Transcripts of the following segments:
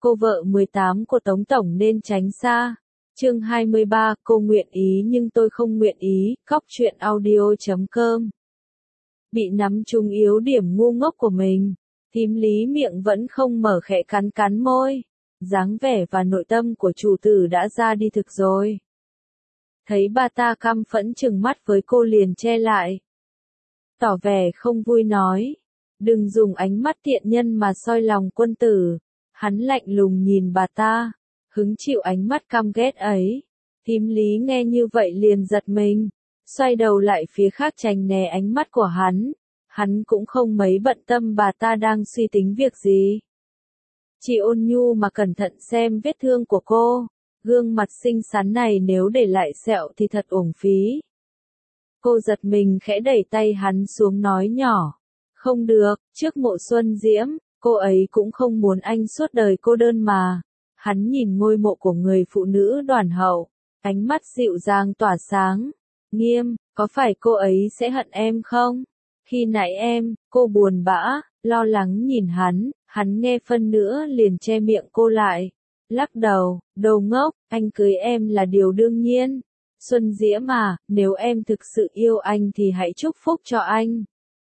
Cô vợ 18 của Tống Tổng nên tránh xa. Chương 23, cô nguyện ý nhưng tôi không nguyện ý, Cóc truyện audio.com. Bị nắm trúng yếu điểm ngu ngốc của mình, thím Lý miệng vẫn không mở, khẽ cắn cắn môi. Dáng vẻ và nội tâm của chủ tử đã ra đi thực rồi. Thấy bà ta căm phẫn trừng mắt với cô liền che lại. Tỏ vẻ không vui nói. Đừng dùng ánh mắt tiện nhân mà soi lòng quân tử. Hắn lạnh lùng nhìn bà ta, hứng chịu ánh mắt căm ghét ấy. Thím Lý nghe như vậy liền giật mình, xoay đầu lại phía khác tránh né ánh mắt của hắn. Hắn cũng không mấy bận tâm bà ta đang suy tính việc gì. Chỉ ôn nhu mà cẩn thận xem vết thương của cô. Gương mặt xinh xắn này nếu để lại sẹo thì thật uổng phí. Cô giật mình khẽ đẩy tay hắn xuống nói nhỏ. Không được, trước Mộ Xuân Diễm, cô ấy cũng không muốn anh suốt đời cô đơn mà. Hắn nhìn ngôi mộ của người phụ nữ đoản hậu, ánh mắt dịu dàng tỏa sáng. Nghiêm, có phải cô ấy sẽ hận em không? Khi nãy cô buồn bã, lo lắng nhìn hắn nghe phân nữa liền che miệng cô lại. Lắc đầu, đồ ngốc, anh cưới em là điều đương nhiên. Xuân Diễm à, nếu em thực sự yêu anh thì hãy chúc phúc cho anh.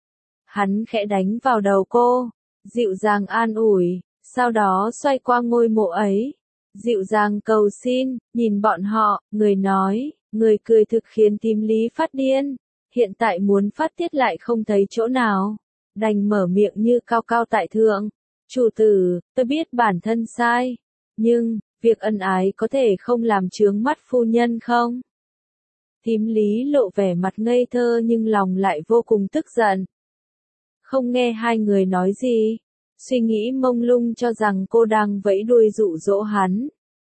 Hắn khẽ đánh vào đầu cô, dịu dàng an ủi, sau đó xoay qua ngôi mộ ấy. Dịu dàng cầu xin, nhìn bọn họ, người nói, người cười thực khiến thím Lý phát điên. Hiện tại muốn phát tiết lại không thấy chỗ nào. Đành mở miệng như cao cao tại thượng. Chủ tử, tôi biết bản thân sai. Nhưng, việc ân ái có thể không làm chướng mắt phu nhân không? Thím Lý lộ vẻ mặt ngây thơ nhưng lòng lại vô cùng tức giận. Không nghe hai người nói gì. Suy nghĩ mông lung cho rằng cô đang vẫy đuôi dụ dỗ hắn.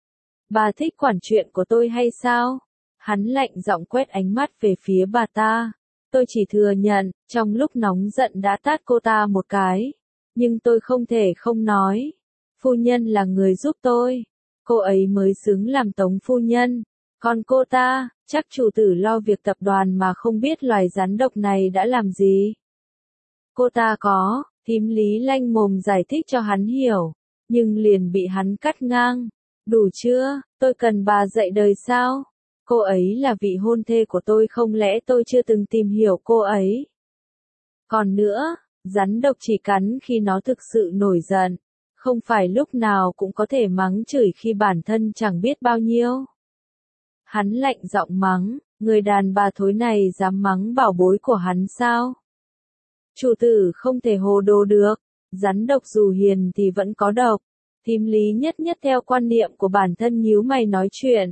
Bà thích quản chuyện của tôi hay sao? Hắn lạnh giọng quét ánh mắt về phía bà ta. Tôi chỉ thừa nhận, trong lúc nóng giận đã tát cô ta một cái. Nhưng tôi không thể không nói. Phu nhân là người giúp tôi. Cô ấy mới xứng làm Tống phu nhân. Còn cô ta, chắc chủ tử lo việc tập đoàn mà không biết loài rắn độc này đã làm gì. Cô ta có, thím Lý lanh mồm giải thích cho hắn hiểu. Nhưng liền bị hắn cắt ngang. Đủ chưa, tôi cần bà dạy đời sao? Cô ấy là vị hôn thê của tôi, không lẽ tôi chưa từng tìm hiểu cô ấy? Còn nữa, rắn độc chỉ cắn khi nó thực sự nổi giận. Không phải lúc nào cũng có thể mắng chửi khi bản thân chẳng biết bao nhiêu. Hắn lạnh giọng mắng, người đàn bà thối này dám mắng bảo bối của hắn sao? Chủ tử không thể hồ đồ được, rắn độc dù hiền thì vẫn có độc. Thím Lý nhất nhất theo quan niệm của bản thân nhíu mày nói chuyện.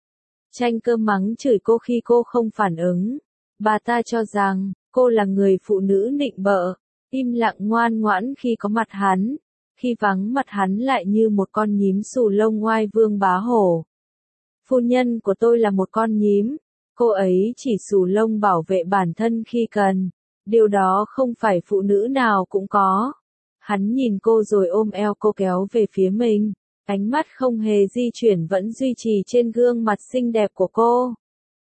Tranh cơm mắng chửi cô khi cô không phản ứng. Bà ta cho rằng, cô là người phụ nữ nịnh bợ, im lặng ngoan ngoãn khi có mặt hắn. Khi vắng mặt hắn lại như một con nhím xù lông oai vương bá hổ. Phu nhân của tôi là một con nhím. Cô ấy chỉ xù lông bảo vệ bản thân khi cần. Điều đó không phải phụ nữ nào cũng có. Hắn nhìn cô rồi ôm eo cô kéo về phía mình. Ánh mắt không hề di chuyển vẫn duy trì trên gương mặt xinh đẹp của cô.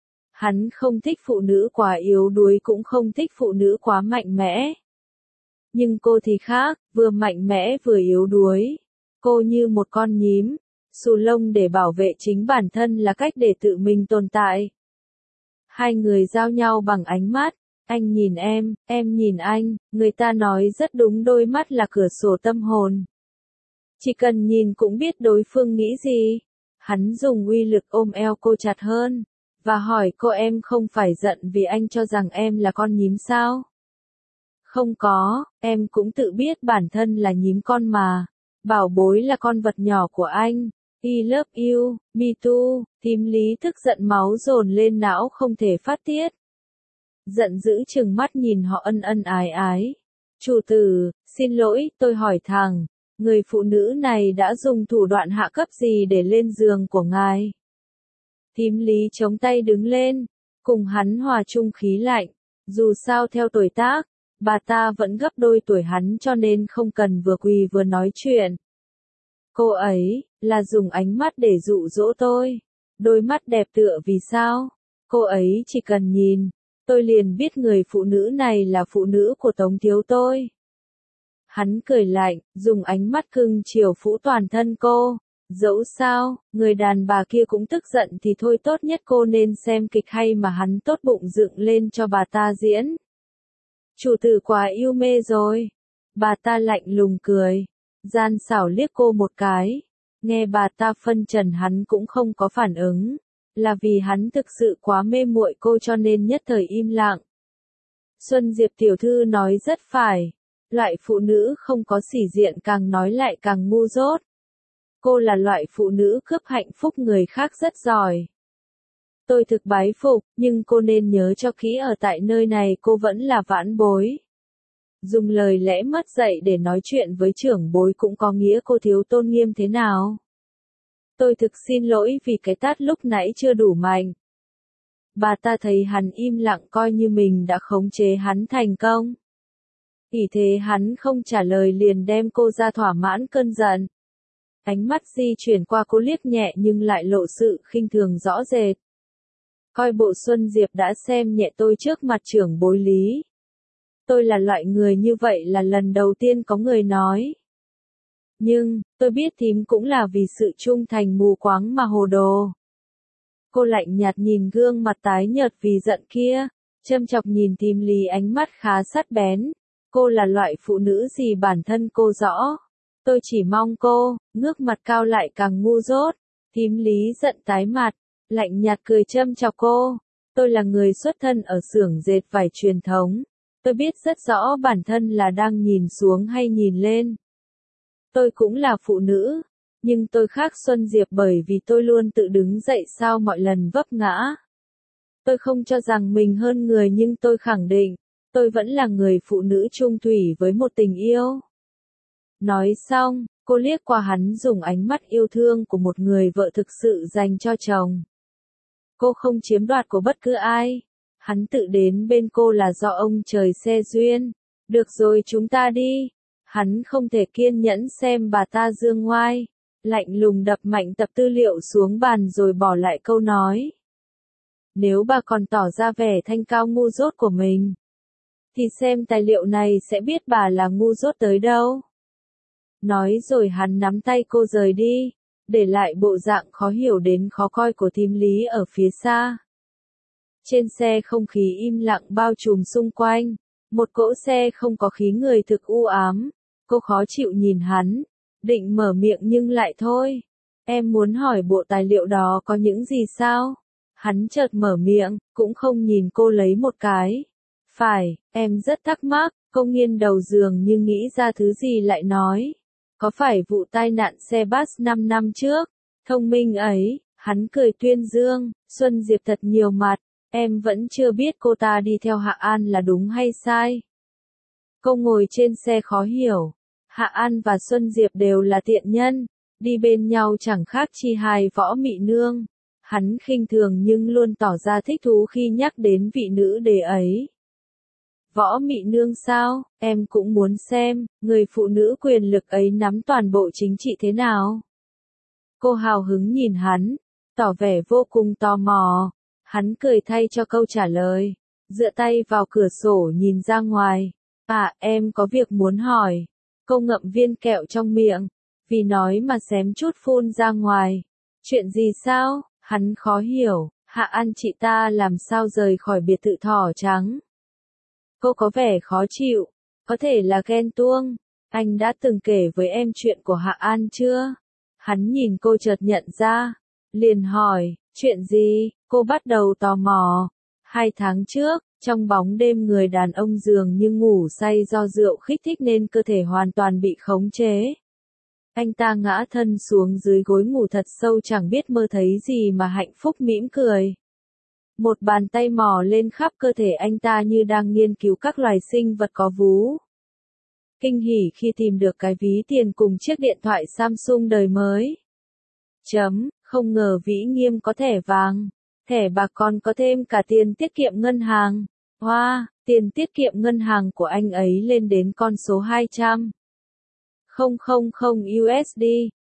Hắn không thích phụ nữ quá yếu đuối cũng không thích phụ nữ quá mạnh mẽ. Nhưng cô thì khác, vừa mạnh mẽ vừa yếu đuối. Cô như một con nhím, xù lông để bảo vệ chính bản thân là cách để tự mình tồn tại. Hai người giao nhau bằng ánh mắt, anh nhìn em nhìn anh, người ta nói rất đúng, đôi mắt là cửa sổ tâm hồn. Chỉ cần nhìn cũng biết đối phương nghĩ gì. Hắn dùng uy lực ôm eo cô chặt hơn, và hỏi cô em không phải giận vì anh cho rằng em là con nhím sao? Không có, em cũng tự biết bản thân là nhím con mà. Bảo bối là con vật nhỏ của anh. I love you, me too. Thím Lý tức giận máu dồn lên não không thể phát tiết. Giận dữ trừng mắt nhìn họ ân ân ái ái. Chủ tử, xin lỗi, tôi hỏi thẳng. Người phụ nữ này đã dùng thủ đoạn hạ cấp gì để lên giường của ngài? Thím Lý chống tay đứng lên, cùng hắn hòa chung khí lạnh. Dù sao theo tuổi tác, bà ta vẫn gấp đôi tuổi hắn cho nên không cần vừa quỳ vừa nói chuyện. Cô ấy, là dùng ánh mắt để dụ dỗ tôi. Đôi mắt đẹp tựa vì sao? Cô ấy chỉ cần nhìn, tôi liền biết người phụ nữ này là phụ nữ của Tống thiếu tôi. Hắn cười lạnh, dùng ánh mắt cưng chiều phũ toàn thân cô. Dẫu sao, người đàn bà kia cũng tức giận thì thôi, tốt nhất cô nên xem kịch hay mà hắn tốt bụng dựng lên cho bà ta diễn. Chủ tử quá yêu mê rồi. Bà ta lạnh lùng cười, gian xảo liếc cô một cái. Nghe bà ta phân trần hắn cũng không có phản ứng. Là vì hắn thực sự quá mê muội cô cho nên nhất thời im lặng. Xuân Diệp tiểu thư nói rất phải. Loại phụ nữ không có sĩ diện càng nói lại càng ngu dốt. Cô là loại phụ nữ cướp hạnh phúc người khác rất giỏi. Tôi thực bái phục, nhưng cô nên nhớ cho kỹ ở tại nơi này cô vẫn là vãn bối. Dùng lời lẽ mất dạy để nói chuyện với trưởng bối cũng có nghĩa cô thiếu tôn nghiêm thế nào. Tôi thực xin lỗi vì cái tát lúc nãy chưa đủ mạnh. Bà ta thấy hắn im lặng coi như mình đã khống chế hắn thành công. Vì thế hắn không trả lời liền đem cô ra thỏa mãn cơn giận. Ánh mắt di chuyển qua cô liếc nhẹ nhưng lại lộ sự khinh thường rõ rệt. Coi bộ Xuân Diệp đã xem nhẹ tôi trước mặt trưởng bối Lý. Tôi là loại người như vậy là lần đầu tiên có người nói. Nhưng, tôi biết thím cũng là vì sự trung thành mù quáng mà hồ đồ. Cô lạnh nhạt nhìn gương mặt tái nhợt vì giận kia, châm chọc nhìn thím Lý ánh mắt khá sắc bén. Cô là loại phụ nữ gì bản thân cô rõ. Tôi chỉ mong cô, ngước mặt cao lại càng ngu dốt. Thím Lý giận tái mặt, lạnh nhạt cười châm chọc cô. Tôi là người xuất thân ở xưởng dệt vải truyền thống. Tôi biết rất rõ bản thân là đang nhìn xuống hay nhìn lên. Tôi cũng là phụ nữ, nhưng tôi khác Xuân Diệp bởi vì tôi luôn tự đứng dậy sau mọi lần vấp ngã. Tôi không cho rằng mình hơn người nhưng tôi khẳng định, tôi vẫn là người phụ nữ trung thủy với một tình yêu. Nói xong, cô liếc qua hắn dùng ánh mắt yêu thương của một người vợ thực sự dành cho chồng. Cô không chiếm đoạt của bất cứ ai. Hắn tự đến bên cô là do ông trời xe duyên. Được rồi chúng ta đi. Hắn không thể kiên nhẫn xem bà ta dương ngoai. Lạnh lùng đập mạnh tập tư liệu xuống bàn rồi bỏ lại câu nói. Nếu bà còn tỏ ra vẻ thanh cao ngu dốt của mình, thì xem tài liệu này sẽ biết bà là ngu dốt tới đâu. Nói rồi hắn nắm tay cô rời đi, để lại bộ dạng khó hiểu đến khó coi của thím Lý ở phía xa. Trên xe không khí im lặng bao trùm xung quanh, một cỗ xe không có khí người thực u ám. Cô khó chịu nhìn hắn, định mở miệng nhưng lại thôi. Em muốn hỏi bộ tài liệu đó có những gì sao? Hắn chợt mở miệng, cũng không nhìn cô lấy một cái. Phải, em rất thắc mắc, cô nghiêng đầu giường nhưng nghĩ ra thứ gì lại nói. Có phải vụ tai nạn xe bus 5 năm trước? Thông minh ấy, hắn cười tuyên dương, Xuân Diệp thật nhiều mặt, em vẫn chưa biết cô ta đi theo Hạ An là đúng hay sai. Cô ngồi trên xe khó hiểu, Hạ An và Xuân Diệp đều là tiện nhân, đi bên nhau chẳng khác chi hai võ mị nương. Hắn khinh thường nhưng luôn tỏ ra thích thú khi nhắc đến vị nữ đế ấy. Võ mị nương sao, em cũng muốn xem, người phụ nữ quyền lực ấy nắm toàn bộ chính trị thế nào. Cô hào hứng nhìn hắn, tỏ vẻ vô cùng tò mò. Hắn cười thay cho câu trả lời, dựa tay vào cửa sổ nhìn ra ngoài. À, em có việc muốn hỏi. Cô ngậm viên kẹo trong miệng, vì nói mà xém chút phun ra ngoài. Chuyện gì sao? Hắn khó hiểu, Hạ An chị ta làm sao rời khỏi biệt thự thỏ trắng. Cô có vẻ khó chịu, có thể là ghen tuông. Anh đã từng kể với em chuyện của Hạ An chưa? Hắn nhìn cô chợt nhận ra, liền hỏi, chuyện gì? Cô bắt đầu tò mò. 2 tháng trước, trong bóng đêm người đàn ông dường như ngủ say do rượu kích thích nên cơ thể hoàn toàn bị khống chế. Anh ta ngã thân xuống dưới gối ngủ thật sâu chẳng biết mơ thấy gì mà hạnh phúc mỉm cười. Một bàn tay mò lên khắp cơ thể anh ta như đang nghiên cứu các loài sinh vật có vú. Kinh hỉ khi tìm được cái ví tiền cùng chiếc điện thoại Samsung đời mới. Không ngờ Vĩ Nghiêm có thẻ vàng, thẻ bạc còn có thêm cả tiền tiết kiệm ngân hàng. Wow, tiền tiết kiệm ngân hàng của anh ấy lên đến con số 200.000 USD,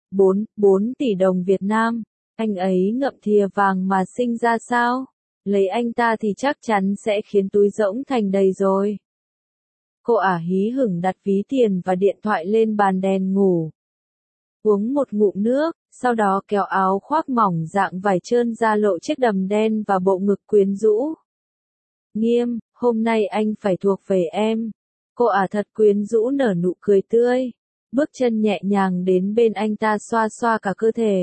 4 tỷ đồng Việt Nam. Anh ấy ngậm thìa vàng mà sinh ra sao? Lấy anh ta thì chắc chắn sẽ khiến túi rỗng thành đầy rồi. Cô ả hí hửng đặt ví tiền và điện thoại lên bàn đèn ngủ. Uống một ngụm nước, sau đó kéo áo khoác mỏng dạng vải trơn ra lộ chiếc đầm đen và bộ ngực quyến rũ. Nghiêm, hôm nay anh phải thuộc về em. Cô ả thật quyến rũ nở nụ cười tươi. Bước chân nhẹ nhàng đến bên anh ta xoa xoa cả cơ thể.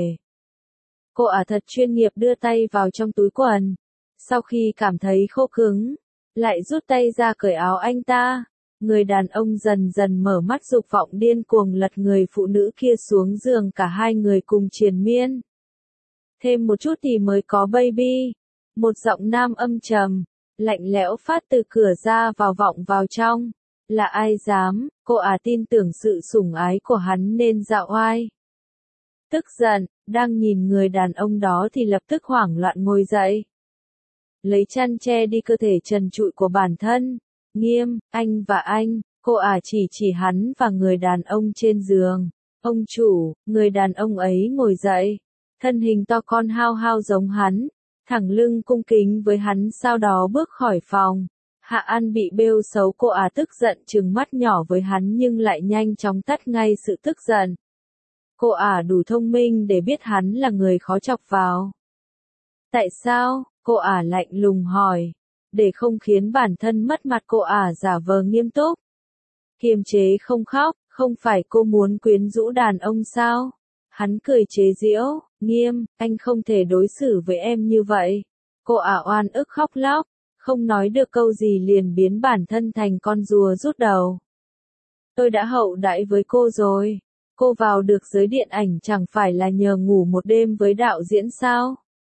Cô ả thật chuyên nghiệp đưa tay vào trong túi quần. Sau khi cảm thấy khô cứng, lại rút tay ra cởi áo anh ta. Người đàn ông dần dần mở mắt dục vọng điên cuồng lật người phụ nữ kia xuống giường, cả hai người cùng triền miên. Thêm một chút thì mới có baby. Một giọng nam âm trầm, lạnh lẽo phát từ cửa ra vào vọng vào trong. Là ai dám, cô ả tin tưởng sự sủng ái của hắn nên dạo oai. Tức giận, đang nhìn người đàn ông đó thì lập tức hoảng loạn ngồi dậy. Lấy chăn che đi cơ thể trần trụi của bản thân. Nghiêm, anh và anh, cô ả chỉ hắn và người đàn ông trên giường. Ông chủ, người đàn ông ấy ngồi dậy. Thân hình to con hao hao giống hắn. Thẳng lưng cung kính với hắn, sau đó bước khỏi phòng. Hạ An bị bêu xấu, cô ả tức giận trừng mắt nhỏ với hắn nhưng lại nhanh chóng tắt ngay sự tức giận. Cô ả đủ thông minh để biết hắn là người khó chọc vào. Tại sao? Cô ả lạnh lùng hỏi. Để không khiến bản thân mất mặt, cô ả giả vờ nghiêm túc. Kiềm chế không khóc, không phải cô muốn quyến rũ đàn ông sao? Hắn cười chế giễu, Nghiêm, anh không thể đối xử với em như vậy. Cô ả oan ức khóc lóc, không nói được câu gì liền biến bản thân thành con rùa rút đầu. Tôi đã hậu đãi với cô rồi. Cô vào được giới điện ảnh chẳng phải là nhờ ngủ một đêm với đạo diễn sao?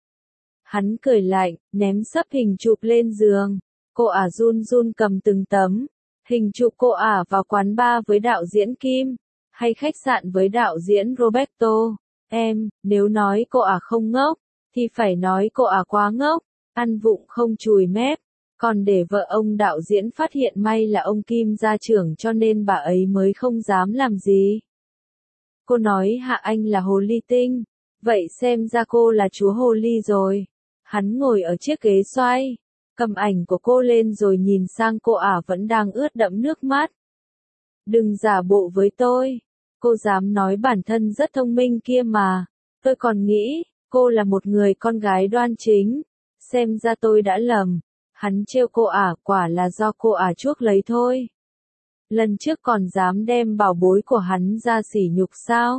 Hắn cười lạnh, ném sấp hình chụp lên giường. Cô ả run run cầm từng tấm. Hình chụp cô ả vào quán bar với đạo diễn Kim, hay khách sạn với đạo diễn Roberto. Nếu nói cô ả không ngốc, thì phải nói cô ả quá ngốc, ăn vụng không chùi mép. Còn để vợ ông đạo diễn phát hiện, may là ông Kim gia trưởng cho nên bà ấy mới không dám làm gì. Cô nói Hạ Anh là hồ ly tinh, vậy xem ra cô là chúa hồ ly rồi. Hắn ngồi ở chiếc ghế xoay, cầm ảnh của cô lên rồi nhìn sang cô ả vẫn đang ướt đẫm nước mắt. Đừng giả bộ với tôi, cô dám nói bản thân rất thông minh kia mà, tôi còn nghĩ, cô là một người con gái đoan chính, xem ra tôi đã lầm. Hắn trêu cô ả, quả là do cô ả chuốc lấy thôi. Lần trước còn dám đem bảo bối của hắn ra sỉ nhục sao?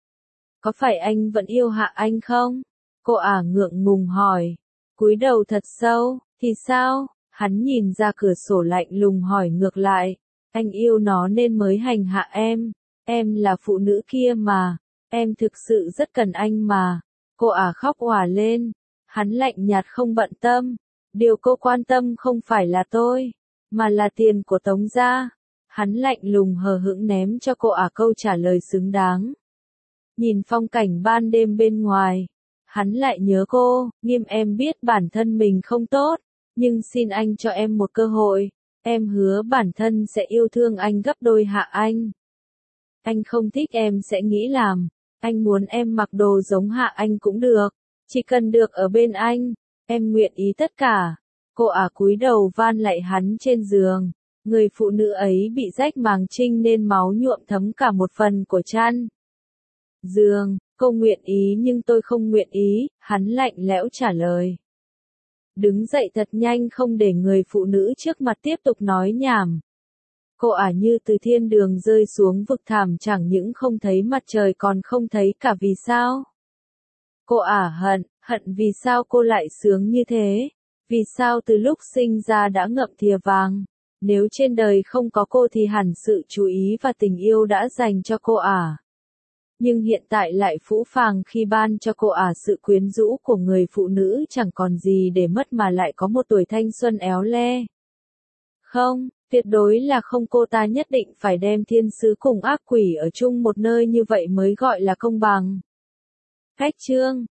Có phải anh vẫn yêu Hạ Anh không? Cô ả ngượng ngùng hỏi. Cúi đầu thật sâu, thì sao? Hắn nhìn ra cửa sổ lạnh lùng hỏi ngược lại. Anh yêu nó nên mới hành hạ em là phụ nữ kia mà, em thực sự rất cần anh mà. Cô ả khóc òa lên. Hắn lạnh nhạt không bận tâm. Điều cô quan tâm không phải là tôi, mà là tiền của Tống gia. Hắn lạnh lùng hờ hững ném cho cô ả câu trả lời xứng đáng. Nhìn phong cảnh ban đêm bên ngoài, hắn lại nhớ cô. Nghiêm, em biết bản thân mình không tốt, nhưng xin anh cho em một cơ hội. Em hứa bản thân sẽ yêu thương anh gấp đôi Hạ Anh. Anh không thích em sẽ nghĩ làm. Anh muốn em mặc đồ giống Hạ Anh cũng được, chỉ cần được ở bên anh. Em nguyện ý tất cả. Cô ả cúi đầu van lạy hắn trên giường. Người phụ nữ ấy bị rách màng trinh nên máu nhuộm thấm cả một phần của chăn. Giường, cô nguyện ý nhưng tôi không nguyện ý, hắn lạnh lẽo trả lời. Đứng dậy thật nhanh không để người phụ nữ trước mặt tiếp tục nói nhảm. Cô ả như từ thiên đường rơi xuống vực thẳm, chẳng những không thấy mặt trời còn không thấy cả vì sao. Cô ả hận vì sao cô lại sướng như thế, vì sao từ lúc sinh ra đã ngậm thìa vàng, nếu trên đời không có cô thì hẳn sự chú ý và tình yêu đã dành cho cô ả. Nhưng hiện tại lại phũ phàng khi ban cho cô ả sự quyến rũ của người phụ nữ chẳng còn gì để mất mà lại có một tuổi thanh xuân éo le. Không, tuyệt đối là không, cô ta nhất định phải đem thiên sứ cùng ác quỷ ở chung một nơi như vậy mới gọi là công bằng. Cách chương